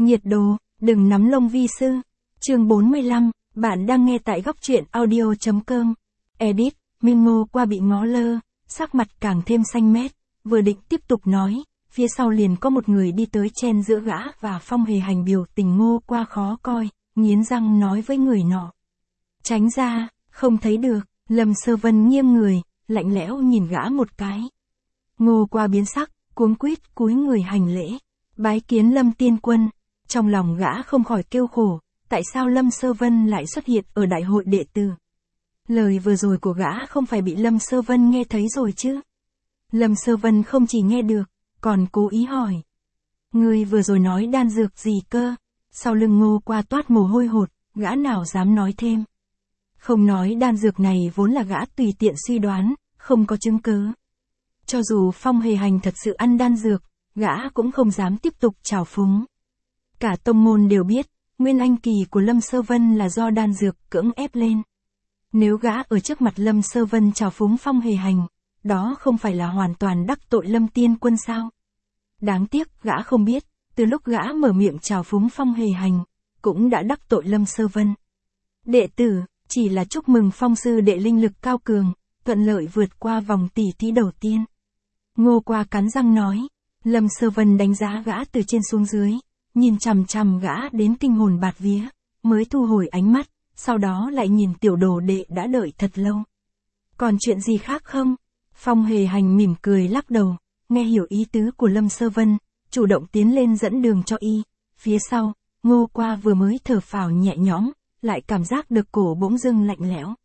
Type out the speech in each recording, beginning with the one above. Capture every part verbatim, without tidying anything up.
Nhiệt độ, đừng nắm lông vi sư. Chương bốn mươi lăm, bạn đang nghe tại góc truyện audio.com. Edit, Minh Ngô qua bị ngó lơ, sắc mặt càng thêm xanh mét, vừa định tiếp tục nói, phía sau liền có một người đi tới chen giữa gã và Phong Hề Hành. Biểu tình Ngô qua khó coi, nghiến răng nói với người nọ. Tránh ra, không thấy được. Lâm Sơ Vân nghiêng người, lạnh lẽo nhìn gã một cái. Ngô qua biến sắc, cuống quýt cúi người hành lễ, bái kiến Lâm tiên quân. Trong lòng gã không khỏi kêu khổ, tại sao Lâm Sơ Vân lại xuất hiện ở đại hội đệ tử? Lời vừa rồi của gã không phải bị Lâm Sơ Vân nghe thấy rồi chứ? Lâm Sơ Vân không chỉ nghe được, còn cố ý hỏi. Người vừa rồi nói đan dược gì cơ? Sau lưng Ngô qua toát mồ hôi hột, gã nào dám nói thêm. Không nói đan dược này vốn là gã tùy tiện suy đoán, không có chứng cứ. Cho dù Phong Hề Hành thật sự ăn đan dược, gã cũng không dám tiếp tục trào phúng. Cả tông môn đều biết, nguyên anh kỳ của Lâm Sơ Vân là do đan dược cưỡng ép lên. Nếu gã ở trước mặt Lâm Sơ Vân trào phúng Phong Hề Hành, đó không phải là hoàn toàn đắc tội Lâm tiên quân sao? Đáng tiếc gã không biết, từ lúc gã mở miệng trào phúng Phong Hề Hành, cũng đã đắc tội Lâm Sơ Vân. Đệ tử, chỉ là chúc mừng Phong sư đệ linh lực cao cường, thuận lợi vượt qua vòng tỉ thí đầu tiên. Ngô qua cắn răng nói. Lâm Sơ Vân đánh giá gã từ trên xuống dưới, nhìn chằm chằm gã đến kinh hồn bạt vía, mới thu hồi ánh mắt, sau đó lại nhìn tiểu đồ đệ đã đợi thật lâu. Còn chuyện gì khác không? Phong Hề Hành mỉm cười lắc đầu, nghe hiểu ý tứ của Lâm Sơ Vân, chủ động tiến lên dẫn đường cho y. Phía sau, Ngô qua vừa mới thở phào nhẹ nhõm, lại cảm giác được cổ bỗng dưng lạnh lẽo.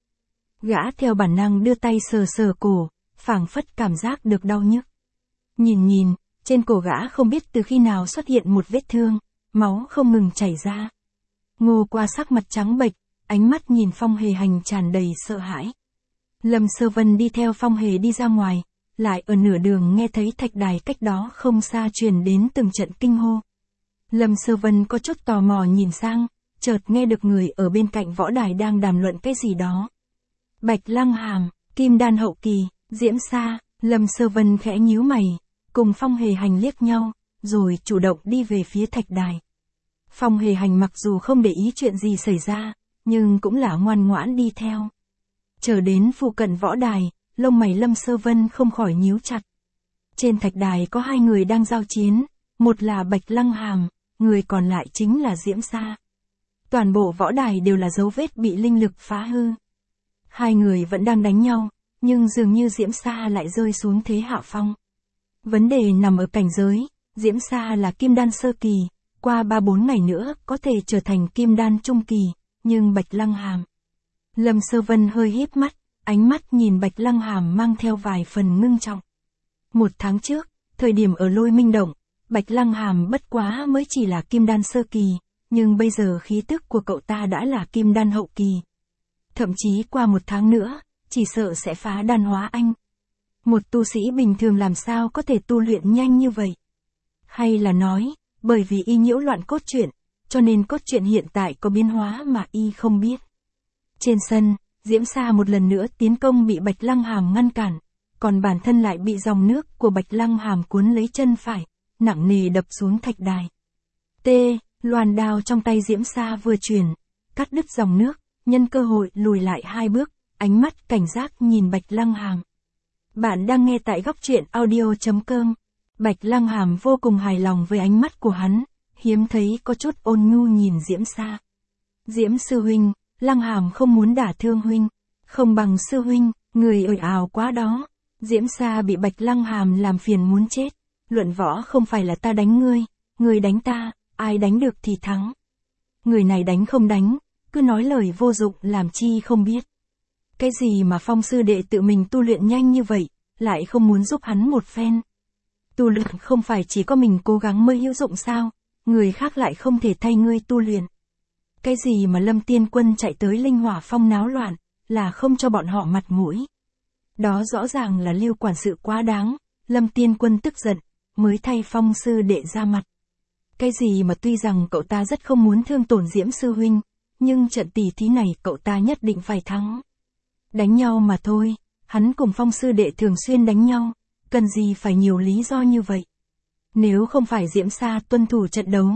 Gã theo bản năng đưa tay sờ sờ cổ, phảng phất cảm giác được đau nhức. Nhìn nhìn, trên cổ gã không biết từ khi nào xuất hiện một vết thương, máu không ngừng chảy ra. Ngô qua sắc mặt trắng bệch, ánh mắt nhìn Phong Hề Hành tràn đầy sợ hãi. Lâm Sơ Vân đi theo Phong Hề đi ra ngoài, lại ở nửa đường nghe thấy thạch đài cách đó không xa truyền đến từng trận kinh hô. Lâm Sơ Vân có chút tò mò nhìn sang, chợt nghe được người ở bên cạnh võ đài đang đàm luận cái gì đó. Bạch Lăng Hàm, kim đan hậu kỳ, Diễm Sa. Lâm Sơ Vân khẽ nhíu mày, cùng Phong Hề Hành liếc nhau, rồi chủ động đi về phía thạch đài. Phong Hề Hành mặc dù không để ý chuyện gì xảy ra, nhưng cũng là ngoan ngoãn đi theo. Chờ đến phụ cận võ đài, lông mày Lâm Sơ Vân không khỏi nhíu chặt. Trên thạch đài có hai người đang giao chiến, một là Bạch Lăng Hàm, người còn lại chính là Diễm Sa. Toàn bộ võ đài đều là dấu vết bị linh lực phá hư. Hai người vẫn đang đánh nhau, nhưng dường như Diễm Sa lại rơi xuống thế hạ phong. Vấn đề nằm ở cảnh giới, Diễm Sa là kim đan sơ kỳ, qua ba bốn ngày nữa có thể trở thành kim đan trung kỳ, nhưng Bạch Lăng Hàm. Lâm Sơ Vân hơi híp mắt, ánh mắt nhìn Bạch Lăng Hàm mang theo vài phần ngưng trọng. Một tháng trước, thời điểm ở Lôi Minh Động, Bạch Lăng Hàm bất quá mới chỉ là kim đan sơ kỳ, nhưng bây giờ khí tức của cậu ta đã là kim đan hậu kỳ. Thậm chí qua một tháng nữa, chỉ sợ sẽ phá đan hóa anh. Một tu sĩ bình thường làm sao có thể tu luyện nhanh như vậy? Hay là nói, bởi vì y nhiễu loạn cốt truyện, cho nên cốt truyện hiện tại có biến hóa mà y không biết. Trên sân, Diễm Sa một lần nữa tiến công bị Bạch Lăng Hàm ngăn cản, còn bản thân lại bị dòng nước của Bạch Lăng Hàm cuốn lấy chân phải, nặng nề đập xuống thạch đài. T, loàn đao trong tay Diễm Sa vừa chuyển, cắt đứt dòng nước, nhân cơ hội lùi lại hai bước, ánh mắt cảnh giác nhìn Bạch Lăng Hàm. Bạn đang nghe tại góc truyện audio.com. Bạch Lăng Hàm vô cùng hài lòng với ánh mắt của hắn, hiếm thấy có chút ôn nhu nhìn Diễm Sa. Diễm sư huynh, Lăng Hàm không muốn đả thương huynh, không bằng sư huynh, người ồn ào quá đó. Diễm Sa bị Bạch Lăng Hàm làm phiền muốn chết, luận võ không phải là ta đánh ngươi, ngươi đánh ta, ai đánh được thì thắng. Người này đánh không đánh, cứ nói lời vô dụng làm chi không biết. Cái gì mà Phong sư đệ tự mình tu luyện nhanh như vậy, lại không muốn giúp hắn một phen. Tu luyện không phải chỉ có mình cố gắng mới hữu dụng sao, người khác lại không thể thay ngươi tu luyện. Cái gì mà Lâm tiên quân chạy tới Linh Hỏa Phong náo loạn, là không cho bọn họ mặt mũi. Đó rõ ràng là Lưu quản sự quá đáng, Lâm tiên quân tức giận, mới thay Phong sư đệ ra mặt. Cái gì mà tuy rằng cậu ta rất không muốn thương tổn Diễm sư huynh, nhưng trận tỷ thí này cậu ta nhất định phải thắng. Đánh nhau mà thôi, hắn cùng Phong sư đệ thường xuyên đánh nhau, cần gì phải nhiều lý do như vậy. Nếu không phải Diễm Sa tuân thủ trận đấu,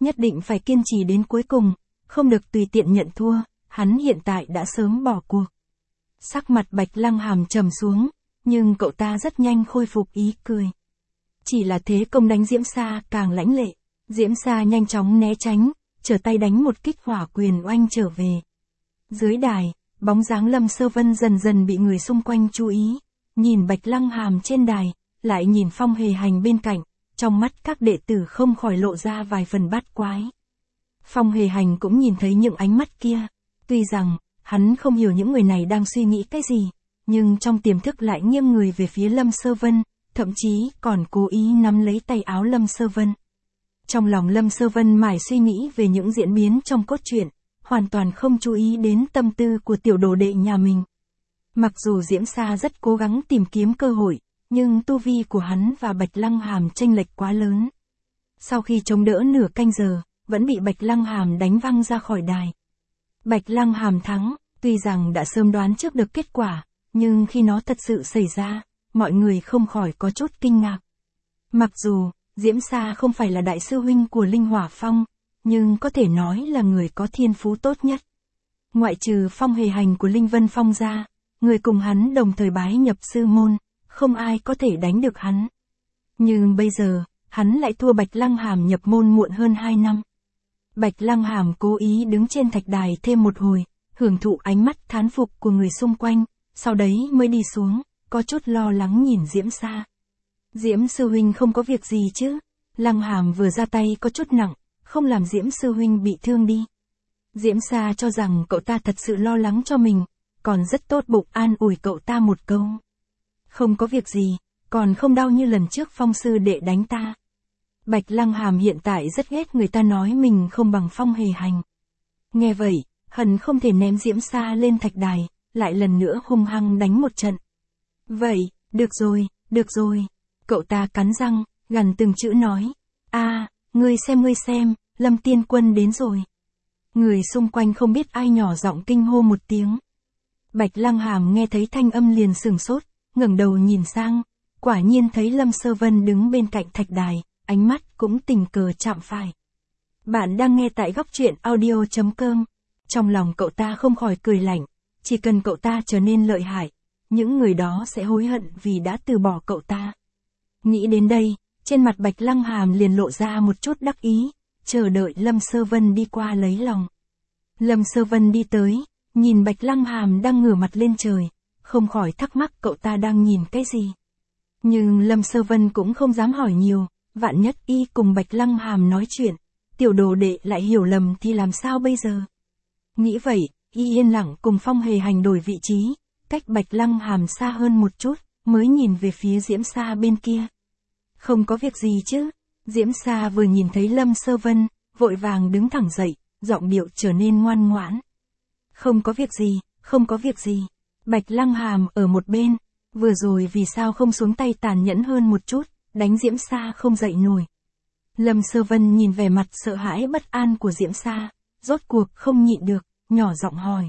nhất định phải kiên trì đến cuối cùng, không được tùy tiện nhận thua, hắn hiện tại đã sớm bỏ cuộc. Sắc mặt Bạch Lăng Hàm trầm xuống, nhưng cậu ta rất nhanh khôi phục ý cười. Chỉ là thế công đánh Diễm Sa càng lãnh lệ, Diễm Sa nhanh chóng né tránh, trở tay đánh một kích hỏa quyền oanh trở về. Dưới đài, bóng dáng Lâm Sơ Vân dần dần bị người xung quanh chú ý, nhìn Bạch Lăng Hàm trên đài, lại nhìn Phong Hề Hành bên cạnh, trong mắt các đệ tử không khỏi lộ ra vài phần bát quái. Phong Hề Hành cũng nhìn thấy những ánh mắt kia, tuy rằng, hắn không hiểu những người này đang suy nghĩ cái gì, nhưng trong tiềm thức lại nghiêng người về phía Lâm Sơ Vân, thậm chí còn cố ý nắm lấy tay áo Lâm Sơ Vân. Trong lòng Lâm Sơ Vân mải suy nghĩ về những diễn biến trong cốt truyện, hoàn toàn không chú ý đến tâm tư của tiểu đồ đệ nhà mình. Mặc dù Diễm Sa rất cố gắng tìm kiếm cơ hội, nhưng tu vi của hắn và Bạch Lăng Hàm chênh lệch quá lớn. Sau khi chống đỡ nửa canh giờ, vẫn bị Bạch Lăng Hàm đánh văng ra khỏi đài. Bạch Lăng Hàm thắng, tuy rằng đã sớm đoán trước được kết quả, nhưng khi nó thật sự xảy ra, mọi người không khỏi có chút kinh ngạc. Mặc dù, Diễm Sa không phải là đại sư huynh của Linh Hỏa Phong, nhưng có thể nói là người có thiên phú tốt nhất. Ngoại trừ Phong Hề Hành của Linh Vân Phong ra, người cùng hắn đồng thời bái nhập sư môn, không ai có thể đánh được hắn. Nhưng bây giờ, hắn lại thua Bạch Lăng Hàm nhập môn muộn hơn hai năm. Bạch Lăng Hàm cố ý đứng trên thạch đài thêm một hồi, hưởng thụ ánh mắt thán phục của người xung quanh, sau đấy mới đi xuống, có chút lo lắng nhìn Diễm Sa. Diễm sư huynh không có việc gì chứ? Lăng Hàm vừa ra tay có chút nặng, không làm Diễm sư huynh bị thương đi. Diễm Sa cho rằng cậu ta thật sự lo lắng cho mình, còn rất tốt bụng an ủi cậu ta một câu. Không có việc gì, còn không đau như lần trước Phong sư đệ đánh ta. Bạch Lăng Hàm hiện tại rất ghét người ta nói mình không bằng Phong Hề Hành. Nghe vậy, hận không thể ném Diễm Sa lên thạch đài, lại lần nữa hung hăng đánh một trận. Vậy, được rồi, được rồi. Cậu ta cắn răng, gằn từng chữ nói. A, ngươi xem ngươi xem, Lâm Tiên Quân đến rồi. Người xung quanh không biết ai nhỏ giọng kinh hô một tiếng. Bạch Lăng Hàm nghe thấy thanh âm liền sửng sốt, ngẩng đầu nhìn sang, quả nhiên thấy Lâm Sơ Vân đứng bên cạnh thạch đài, ánh mắt cũng tình cờ chạm phải. Bạn đang nghe tại góc truyện audio chấm com. Trong lòng cậu ta không khỏi cười lạnh, chỉ cần cậu ta trở nên lợi hại, những người đó sẽ hối hận vì đã từ bỏ cậu ta. Nghĩ đến đây, trên mặt Bạch Lăng Hàm liền lộ ra một chút đắc ý, chờ đợi Lâm Sơ Vân đi qua lấy lòng. Lâm Sơ Vân đi tới, nhìn Bạch Lăng Hàm đang ngửa mặt lên trời, không khỏi thắc mắc cậu ta đang nhìn cái gì. Nhưng Lâm Sơ Vân cũng không dám hỏi nhiều, vạn nhất y cùng Bạch Lăng Hàm nói chuyện, tiểu đồ đệ lại hiểu lầm thì làm sao bây giờ. Nghĩ vậy, y yên lặng cùng Phong Hề Hành đổi vị trí, cách Bạch Lăng Hàm xa hơn một chút, mới nhìn về phía Diễm Sa bên kia. Không có việc gì chứ? Diễm Sa vừa nhìn thấy Lâm Sơ Vân, vội vàng đứng thẳng dậy, giọng điệu trở nên ngoan ngoãn. Không có việc gì, không có việc gì. Bạch Lăng Hàm ở một bên, vừa rồi vì sao không xuống tay tàn nhẫn hơn một chút, đánh Diễm Sa không dậy nổi. Lâm Sơ Vân nhìn vẻ mặt sợ hãi bất an của Diễm Sa, rốt cuộc không nhịn được, nhỏ giọng hỏi.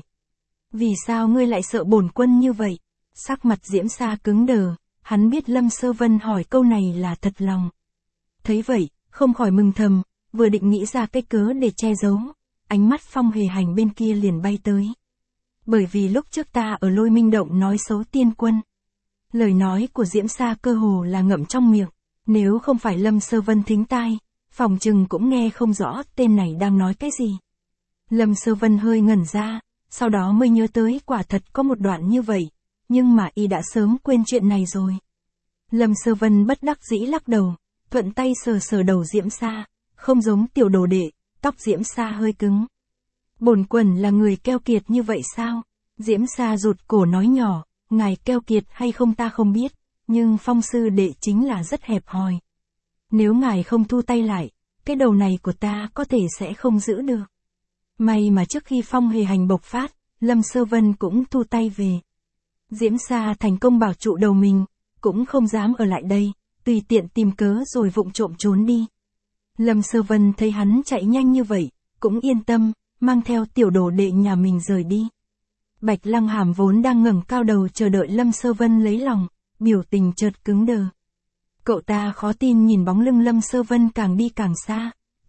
Vì sao ngươi lại sợ bổn quân như vậy? Sắc mặt Diễm Sa cứng đờ, hắn biết Lâm Sơ Vân hỏi câu này là thật lòng. Thấy vậy, không khỏi mừng thầm, vừa định nghĩ ra cái cớ để che giấu, ánh mắt Phong Hề Hành bên kia liền bay tới. Bởi vì lúc trước ta ở Lôi Minh Động nói xấu tiên quân. Lời nói của Diễm Sa cơ hồ là ngậm trong miệng, nếu không phải Lâm Sơ Vân thính tai, phòng chừng cũng nghe không rõ tên này đang nói cái gì. Lâm Sơ Vân hơi ngẩn ra, sau đó mới nhớ tới quả thật có một đoạn như vậy, nhưng mà y đã sớm quên chuyện này rồi. Lâm Sơ Vân bất đắc dĩ lắc đầu, thuận tay sờ sờ đầu Diễm Sa, không giống tiểu đồ đệ, tóc Diễm Sa hơi cứng. Bổn quần là người keo kiệt như vậy sao? Diễm Sa rụt cổ nói nhỏ, ngài keo kiệt hay không ta không biết, nhưng Phong sư đệ chính là rất hẹp hòi. Nếu ngài không thu tay lại, cái đầu này của ta có thể sẽ không giữ được. May mà trước khi Phong Hề Hành bộc phát, Lâm Sơ Vân cũng thu tay về. Diễm Sa thành công bảo trụ đầu mình, cũng không dám ở lại đây, tùy tiện tìm cớ rồi vụng trộm trốn đi. Lâm Sơ Vân thấy hắn chạy nhanh như vậy, cũng yên tâm, mang theo tiểu đồ đệ nhà mình rời đi. Bạch Lăng Hàm vốn đang ngẩng cao đầu chờ đợi Lâm Sơ Vân lấy lòng, biểu tình chợt cứng đờ. Cậu ta khó tin nhìn bóng lưng Lâm Sơ Vân càng đi càng xa,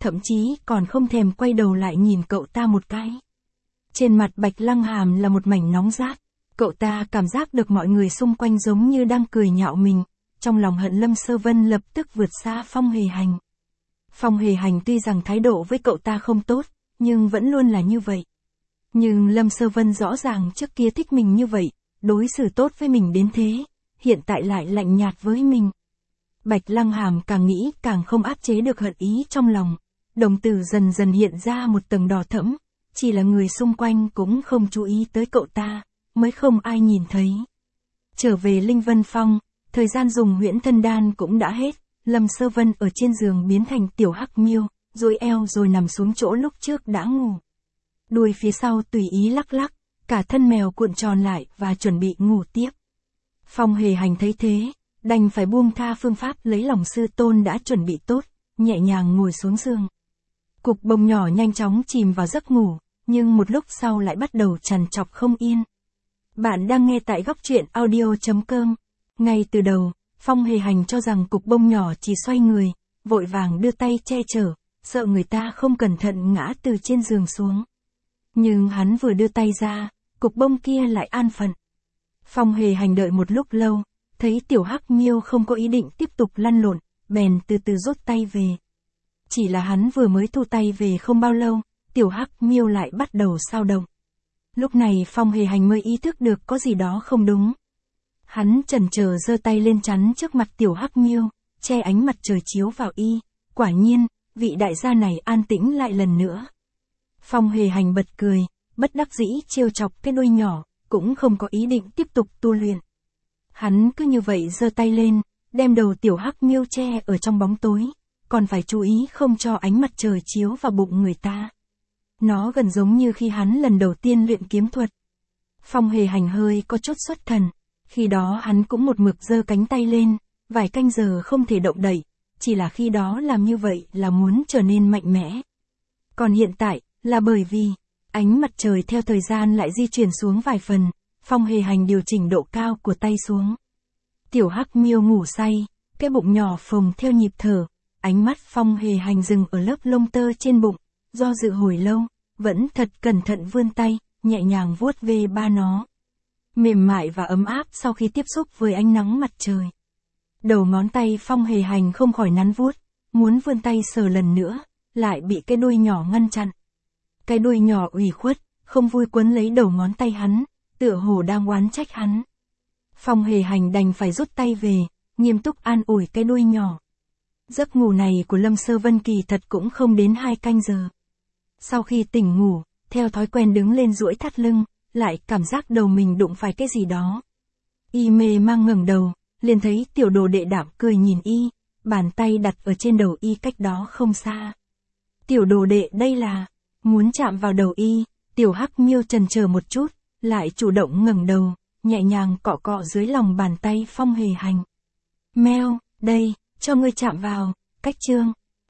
thậm chí còn không thèm quay đầu lại nhìn cậu ta một cái. Trên mặt Bạch Lăng Hàm là một mảnh nóng rát, cậu ta cảm giác được mọi người xung quanh giống như đang cười nhạo mình, trong lòng hận Lâm Sơ Vân lập tức vượt xa Phong Hề Hành. Phong Hề Hành tuy rằng thái độ với cậu ta không tốt, nhưng vẫn luôn là như vậy. Nhưng Lâm Sơ Vân rõ ràng trước kia thích mình như vậy, đối xử tốt với mình đến thế, hiện tại lại lạnh nhạt với mình. Bạch Lăng Hàm càng nghĩ càng không áp chế được hận ý trong lòng, đồng tử dần dần hiện ra một tầng đỏ thẫm, chỉ là người xung quanh cũng không chú ý tới cậu ta, mới không ai nhìn thấy. Trở về Linh Vân Phong, thời gian dùng huyễn thân đan cũng đã hết, Lâm Sơ Vân ở trên giường biến thành tiểu hắc miêu, duỗi eo rồi nằm xuống chỗ lúc trước đã ngủ. Đuôi phía sau tùy ý lắc lắc, cả thân mèo cuộn tròn lại và chuẩn bị ngủ tiếp. Phong Hề Hành thấy thế, đành phải buông tha phương pháp lấy lòng sư tôn đã chuẩn bị tốt, nhẹ nhàng ngồi xuống giường. Cục bông nhỏ nhanh chóng chìm vào giấc ngủ, nhưng một lúc sau lại bắt đầu trằn trọc không yên. Bạn đang nghe tại góc truyện audio chấm com. Ngay từ đầu, Phong Hề Hành cho rằng cục bông nhỏ chỉ xoay người, vội vàng đưa tay che chở, sợ người ta không cẩn thận ngã từ trên giường xuống. Nhưng hắn vừa đưa tay ra, cục bông kia lại an phận. Phong Hề Hành đợi một lúc lâu, thấy tiểu hắc miêu không có ý định tiếp tục lăn lộn, bèn từ từ rút tay về. Chỉ là hắn vừa mới thu tay về không bao lâu, tiểu hắc miêu lại bắt đầu xao động. Lúc này Phong Hề Hành mới ý thức được có gì đó không đúng. Hắn chần chờ giơ tay lên chắn trước mặt tiểu hắc miêu, che ánh mặt trời chiếu vào y, quả nhiên, vị đại gia này an tĩnh lại lần nữa. Phong Hề Hành bật cười, bất đắc dĩ trêu chọc cái đuôi nhỏ, cũng không có ý định tiếp tục tu luyện. Hắn cứ như vậy giơ tay lên, đem đầu tiểu hắc miêu che ở trong bóng tối, còn phải chú ý không cho ánh mặt trời chiếu vào bụng người ta. Nó gần giống như khi hắn lần đầu tiên luyện kiếm thuật. Phong Hề Hành hơi có chút xuất thần, khi đó hắn cũng một mực giơ cánh tay lên, vài canh giờ không thể động đậy, chỉ là khi đó làm như vậy là muốn trở nên mạnh mẽ. Còn hiện tại, là bởi vì, ánh mặt trời theo thời gian lại di chuyển xuống vài phần, Phong Hề Hành điều chỉnh độ cao của tay xuống. Tiểu hắc miêu ngủ say, cái bụng nhỏ phồng theo nhịp thở, ánh mắt Phong Hề Hành dừng ở lớp lông tơ trên bụng, do dự hồi lâu, vẫn thật cẩn thận vươn tay, nhẹ nhàng vuốt ve ba nó. Mềm mại và ấm áp sau khi tiếp xúc với ánh nắng mặt trời. Đầu ngón tay Phong Hề Hành không khỏi nắn vuốt, muốn vươn tay sờ lần nữa, lại bị cái đuôi nhỏ ngăn chặn. Cái đuôi nhỏ ủy khuất, không vui quấn lấy đầu ngón tay hắn, tựa hồ đang oán trách hắn. Phong Hề Hành đành phải rút tay về, nghiêm túc an ủi cái đuôi nhỏ. Giấc ngủ này của Lâm Sơ Vân kỳ thật cũng không đến hai canh giờ. Sau khi tỉnh ngủ, theo thói quen đứng lên duỗi thắt lưng, lại cảm giác đầu mình đụng phải cái gì đó. Y mê mang ngẩng đầu, liền thấy tiểu đồ đệ Đảm cười nhìn y, bàn tay đặt ở trên đầu y cách đó không xa. Tiểu đồ đệ đây là, muốn chạm vào đầu y, tiểu hắc miêu chần chờ một chút, lại chủ động ngẩng đầu, nhẹ nhàng cọ cọ dưới lòng bàn tay Phong Hề Hành. Meo, đây, cho ngươi chạm vào, cách chương.